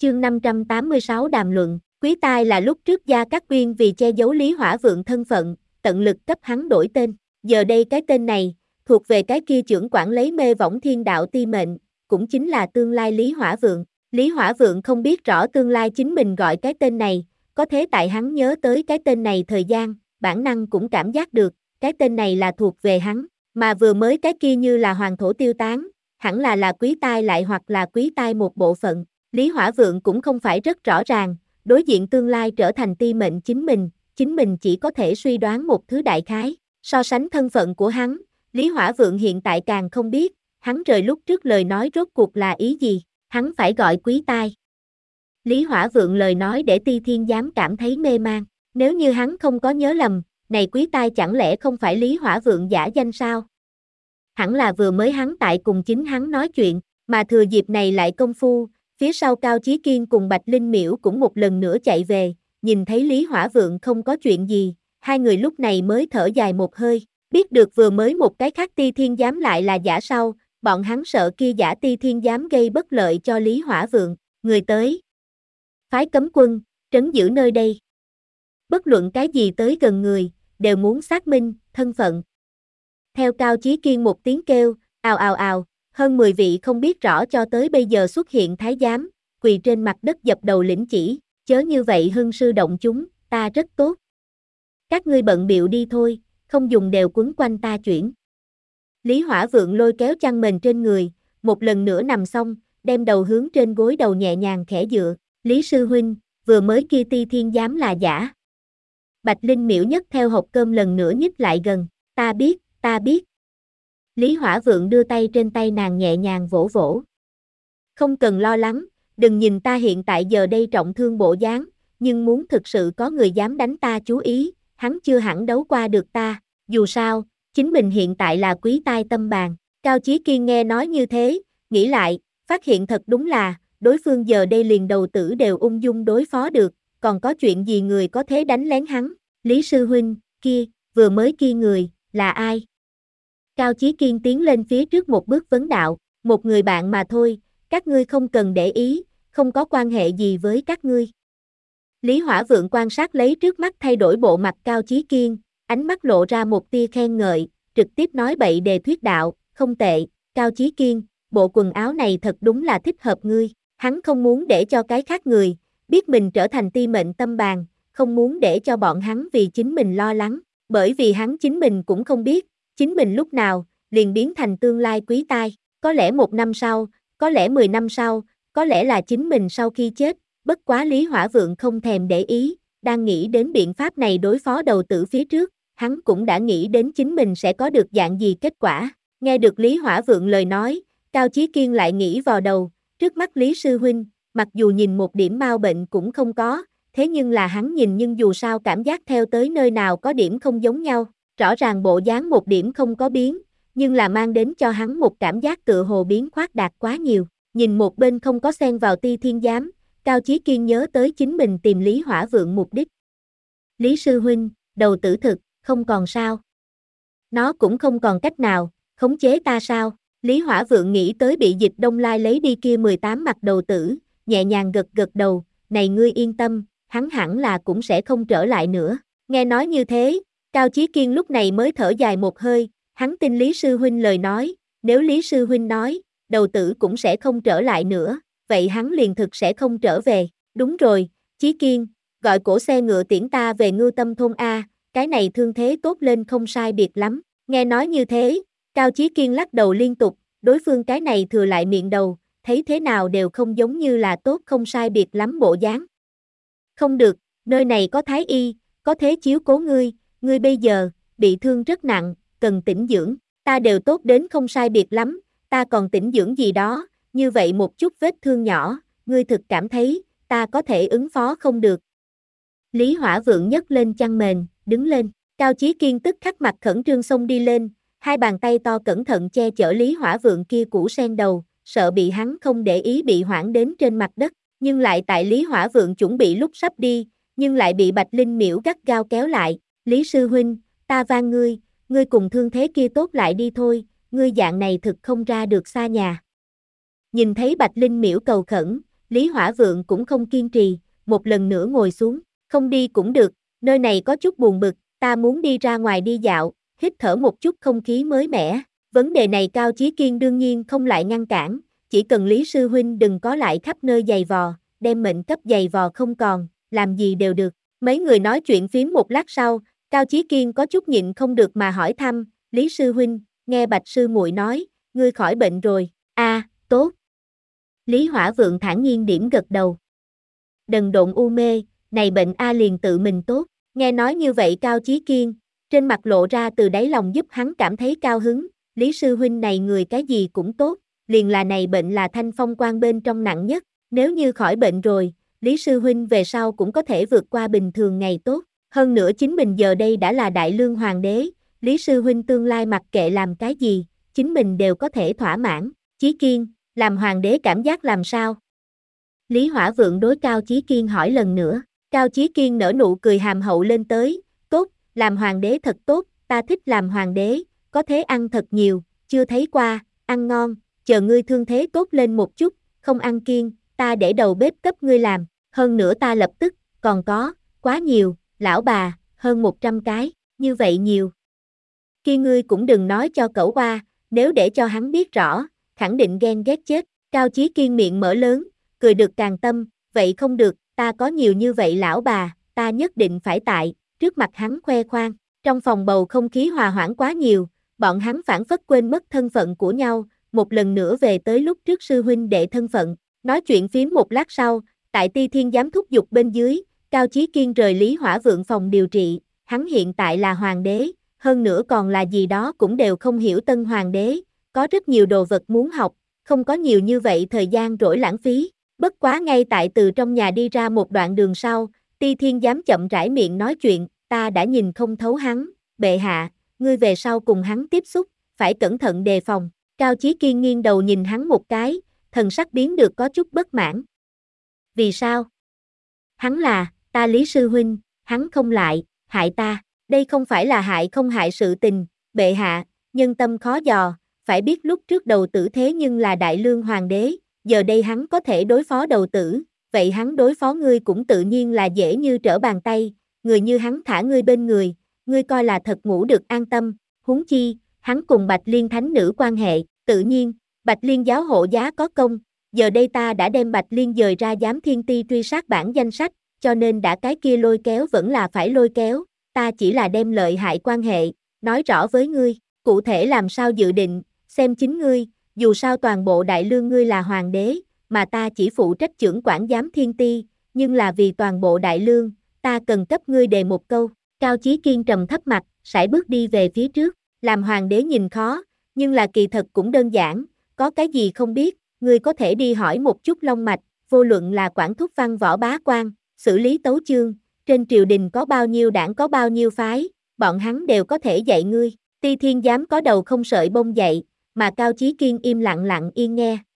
Chương 586 đàm luận, Quý Tai là lúc trước Gia Cát Uyên vì che giấu Lý Hỏa Vượng thân phận, tận lực cấp hắn đổi tên. Giờ đây cái tên này, thuộc về cái kia trưởng quản lấy mê võng thiên đạo ti mệnh, cũng chính là tương lai Lý Hỏa Vượng. Lý Hỏa Vượng không biết rõ tương lai chính mình gọi cái tên này, có thế tại hắn nhớ tới cái tên này thời gian, bản năng cũng cảm giác được, cái tên này là thuộc về hắn, mà vừa mới cái kia như là hoàng thổ tiêu tán, hẳn là Quý Tai lại hoặc là Quý Tai một bộ phận. Lý Hỏa Vượng cũng không phải rất rõ ràng, đối diện tương lai trở thành ti mệnh chính mình chỉ có thể suy đoán một thứ đại khái. So sánh thân phận của hắn, Lý Hỏa Vượng hiện tại càng không biết, hắn rời lúc trước lời nói rốt cuộc là ý gì, hắn phải gọi Quý Tai. Lý Hỏa Vượng lời nói để Ti Thiên Giám cảm thấy mê man, nếu như hắn không có nhớ lầm, này Quý Tai chẳng lẽ không phải Lý Hỏa Vượng giả danh sao? Hẳn là vừa mới hắn tại cùng chính hắn nói chuyện, mà thừa dịp này lại công phu, phía sau Cao Chí Kiên cùng Bạch Linh Miễu cũng một lần nữa chạy về, nhìn thấy Lý Hỏa Vượng không có chuyện gì, hai người lúc này mới thở dài một hơi, biết được vừa mới một cái khác Ti Thiên Giám lại là giả sau, bọn hắn sợ kia giả Ti Thiên Giám gây bất lợi cho Lý Hỏa Vượng, người tới. Phái cấm quân, trấn giữ nơi đây. Bất luận cái gì tới gần người, đều muốn xác minh, thân phận. Theo Cao Chí Kiên một tiếng kêu, ào ào ào, hơn 10 vị không biết rõ cho tới bây giờ xuất hiện thái giám, quỳ trên mặt đất dập đầu lĩnh chỉ, chớ như vậy hưng sư động chúng, ta rất tốt. Các ngươi bận bịu đi thôi, không dùng đều quấn quanh ta chuyển. Lý Hỏa Vượng lôi kéo chăn mền trên người, một lần nữa nằm xong, đem đầu hướng trên gối đầu nhẹ nhàng khẽ dựa, Lý sư huynh, vừa mới kia Ti Thiên Giám là giả. Bạch Linh Miễu nhất theo hộp cơm lần nữa nhích lại gần, ta biết. Lý Hỏa Vượng đưa tay trên tay nàng nhẹ nhàng vỗ vỗ. Không cần lo lắng, đừng nhìn ta hiện tại giờ đây trọng thương bộ dáng, nhưng muốn thực sự có người dám đánh ta chú ý, hắn chưa hẳn đấu qua được ta, dù sao, chính mình hiện tại là Quý Tai tâm bàn. Cao Chí Kiên nghe nói như thế, nghĩ lại, phát hiện thật đúng là, đối phương giờ đây liền đầu tử đều ung dung đối phó được, còn có chuyện gì người có thế đánh lén hắn. Lý sư huynh, kia, vừa mới kia người, là ai? Cao Chí Kiên tiến lên phía trước một bước vấn đạo, một người bạn mà thôi, các ngươi không cần để ý, không có quan hệ gì với các ngươi. Lý Hỏa Vượng quan sát lấy trước mắt thay đổi bộ mặt Cao Chí Kiên, ánh mắt lộ ra một tia khen ngợi, trực tiếp nói bậy đề thuyết đạo, không tệ, Cao Chí Kiên, bộ quần áo này thật đúng là thích hợp ngươi, hắn không muốn để cho cái khác người, biết mình trở thành ti mệnh tâm bàn, không muốn để cho bọn hắn vì chính mình lo lắng, bởi vì hắn chính mình cũng không biết, chính mình lúc nào, liền biến thành tương lai Quý Tai, có lẽ 1 năm sau, có lẽ 10 năm sau, có lẽ là chính mình sau khi chết, bất quá Lý Hỏa Vượng không thèm để ý, đang nghĩ đến biện pháp này đối phó đầu tử phía trước, hắn cũng đã nghĩ đến chính mình sẽ có được dạng gì kết quả, nghe được Lý Hỏa Vượng lời nói, Cao Chí Kiên lại nghĩ vào đầu, trước mắt Lý sư huynh, mặc dù nhìn một điểm mau bệnh cũng không có, thế nhưng là hắn nhìn nhưng dù sao cảm giác theo tới nơi nào có điểm không giống nhau. Rõ ràng bộ dáng một điểm không có biến, nhưng là mang đến cho hắn một cảm giác tựa hồ biến khoác đạt quá nhiều. Nhìn một bên không có xen vào Ti Thiên Giám, Cao Chí Kiên nhớ tới chính mình tìm Lý Hỏa Vượng mục đích. Lý sư huynh, đầu tử thực, không còn sao? Nó cũng không còn cách nào, khống chế ta sao? Lý Hỏa Vượng nghĩ tới bị Dịch Đông Lai lấy đi kia 18 mặt đầu tử, nhẹ nhàng gật gật đầu, này ngươi yên tâm, hắn hẳn là cũng sẽ không trở lại nữa. Nghe nói như thế, Cao Chí Kiên lúc này mới thở dài một hơi, hắn tin Lý sư huynh lời nói, nếu Lý sư huynh nói, đầu tử cũng sẽ không trở lại nữa, vậy hắn liền thực sẽ không trở về. Đúng rồi, Chí Kiên, gọi cổ xe ngựa tiễn ta về Ngưu Tâm thôn A, cái này thương thế tốt lên không sai biệt lắm. Nghe nói như thế, Cao Chí Kiên lắc đầu liên tục, đối phương cái này thừa lại miệng đầu, thấy thế nào đều không giống như là tốt không sai biệt lắm bộ dáng. Không được, nơi này có thái y, có thế chiếu cố ngươi bây giờ, bị thương rất nặng, cần tĩnh dưỡng, ta đều tốt đến không sai biệt lắm, ta còn tĩnh dưỡng gì đó, như vậy một chút vết thương nhỏ, ngươi thực cảm thấy, ta có thể ứng phó không được. Lý Hỏa Vượng nhấc lên chăn mền, đứng lên, Cao Chí Kiên tức khắc mặt khẩn trương xông đi lên, hai bàn tay to cẩn thận che chở Lý Hỏa Vượng kia củ sen đầu, sợ bị hắn không để ý bị hoảng đến trên mặt đất, nhưng lại tại Lý Hỏa Vượng chuẩn bị lúc sắp đi, nhưng lại bị Bạch Linh Miễu gắt gao kéo lại, Lý sư huynh, ta van ngươi cùng thương thế kia tốt lại đi thôi, ngươi dạng này thực không ra được xa nhà. Nhìn thấy Bạch Linh Miễu cầu khẩn, Lý Hỏa Vượng cũng không kiên trì, một lần nữa ngồi xuống, không đi cũng được, nơi này có chút buồn bực, ta muốn đi ra ngoài đi dạo, hít thở một chút không khí mới mẻ. Vấn đề này Cao Chí Kiên đương nhiên không lại ngăn cản, chỉ cần Lý Sư Huynh đừng có lại khắp nơi giày vò, đem mệnh cấp giày vò không còn, làm gì đều được. Mấy người nói chuyện phím một lát sau, Cao Chí Kiên có chút nhịn không được mà hỏi thăm, Lý Sư Huynh, nghe Bạch Sư muội nói, ngươi khỏi bệnh rồi, tốt. Lý Hỏa Vượng thản nhiên điểm gật đầu. Đần độn u mê, này bệnh liền tự mình tốt, nghe nói như vậy Cao Chí Kiên, trên mặt lộ ra từ đáy lòng giúp hắn cảm thấy cao hứng, Lý Sư Huynh này người cái gì cũng tốt, liền là này bệnh là thanh phong quan bên trong nặng nhất, nếu như khỏi bệnh rồi, Lý Sư Huynh về sau cũng có thể vượt qua bình thường ngày tốt, hơn nữa chính mình giờ đây đã là Đại Lương Hoàng đế, Lý Sư Huynh tương lai mặc kệ làm cái gì, chính mình đều có thể thỏa mãn, Chí Kiên, làm Hoàng đế cảm giác làm sao? Lý Hỏa Vượng đối Cao Chí Kiên hỏi lần nữa, Cao Chí Kiên nở nụ cười hàm hậu lên tới, tốt, làm Hoàng đế thật tốt, ta thích làm Hoàng đế, có thế ăn thật nhiều, chưa thấy qua, ăn ngon, chờ ngươi thương thế tốt lên một chút, không ăn kiêng, ta để đầu bếp cấp ngươi làm, hơn nữa ta lập tức, còn có, quá nhiều, lão bà, hơn 100 cái, như vậy nhiều. Kia ngươi cũng đừng nói cho cẩu qua, nếu để cho hắn biết rõ, khẳng định ghen ghét chết, Cao Chí Kiên miệng mở lớn, cười được càng tâm, vậy không được, ta có nhiều như vậy lão bà, ta nhất định phải tại, trước mặt hắn khoe khoang, trong phòng bầu không khí hòa hoãn quá nhiều, bọn hắn phảng phất quên mất thân phận của nhau, một lần nữa về tới lúc trước sư huynh đệ thân phận, nói chuyện phím một lát sau, tại Ti Thiên giám thúc giục bên dưới, Cao Chí Kiên rời Lý Hỏa Vượng phòng điều trị, hắn hiện tại là hoàng đế, hơn nữa còn là gì đó cũng đều không hiểu tân hoàng đế, có rất nhiều đồ vật muốn học, không có nhiều như vậy thời gian rỗi lãng phí. Bất quá ngay tại từ trong nhà đi ra một đoạn đường sau, Ti Thiên giám chậm rãi miệng nói chuyện, ta đã nhìn không thấu hắn, bệ hạ, ngươi về sau cùng hắn tiếp xúc, phải cẩn thận đề phòng. Cao Chí Kiên nghiêng đầu nhìn hắn một cái, thần sắc biến được có chút bất mãn. Vì sao? Hắn là, ta Lý Sư Huynh, hắn không lại, hại ta, đây không phải là hại không hại sự tình, bệ hạ, nhân tâm khó dò, phải biết lúc trước đầu tử thế nhưng là Đại Lương Hoàng đế, giờ đây hắn có thể đối phó đầu tử, vậy hắn đối phó ngươi cũng tự nhiên là dễ như trở bàn tay, người như hắn thả ngươi bên người, ngươi coi là thật ngủ được an tâm, huống chi, hắn cùng Bạch Liên Thánh Nữ quan hệ, tự nhiên, Bạch Liên giáo hộ giá có công, giờ đây ta đã đem Bạch Liên dời ra giám thiên ti truy sát bản danh sách, cho nên đã cái kia lôi kéo vẫn là phải lôi kéo, ta chỉ là đem lợi hại quan hệ, nói rõ với ngươi, cụ thể làm sao dự định, xem chính ngươi, dù sao toàn bộ Đại Lương ngươi là hoàng đế, mà ta chỉ phụ trách trưởng quản giám thiên ti, nhưng là vì toàn bộ Đại Lương, ta cần cấp ngươi đề một câu, Cao Chí Kiên trầm thấp mặt, sải bước đi về phía trước, làm hoàng đế nhìn khó, nhưng là kỳ thật cũng đơn giản, có cái gì không biết, ngươi có thể đi hỏi một chút long mạch, vô luận là quản thúc văn võ bá quan, xử lý tấu chương, trên triều đình có bao nhiêu đảng có bao nhiêu phái, bọn hắn đều có thể dạy ngươi, Ti Thiên giám có đầu không sợi bông dạy, mà Cao Chí Kiên im lặng lặng yên nghe,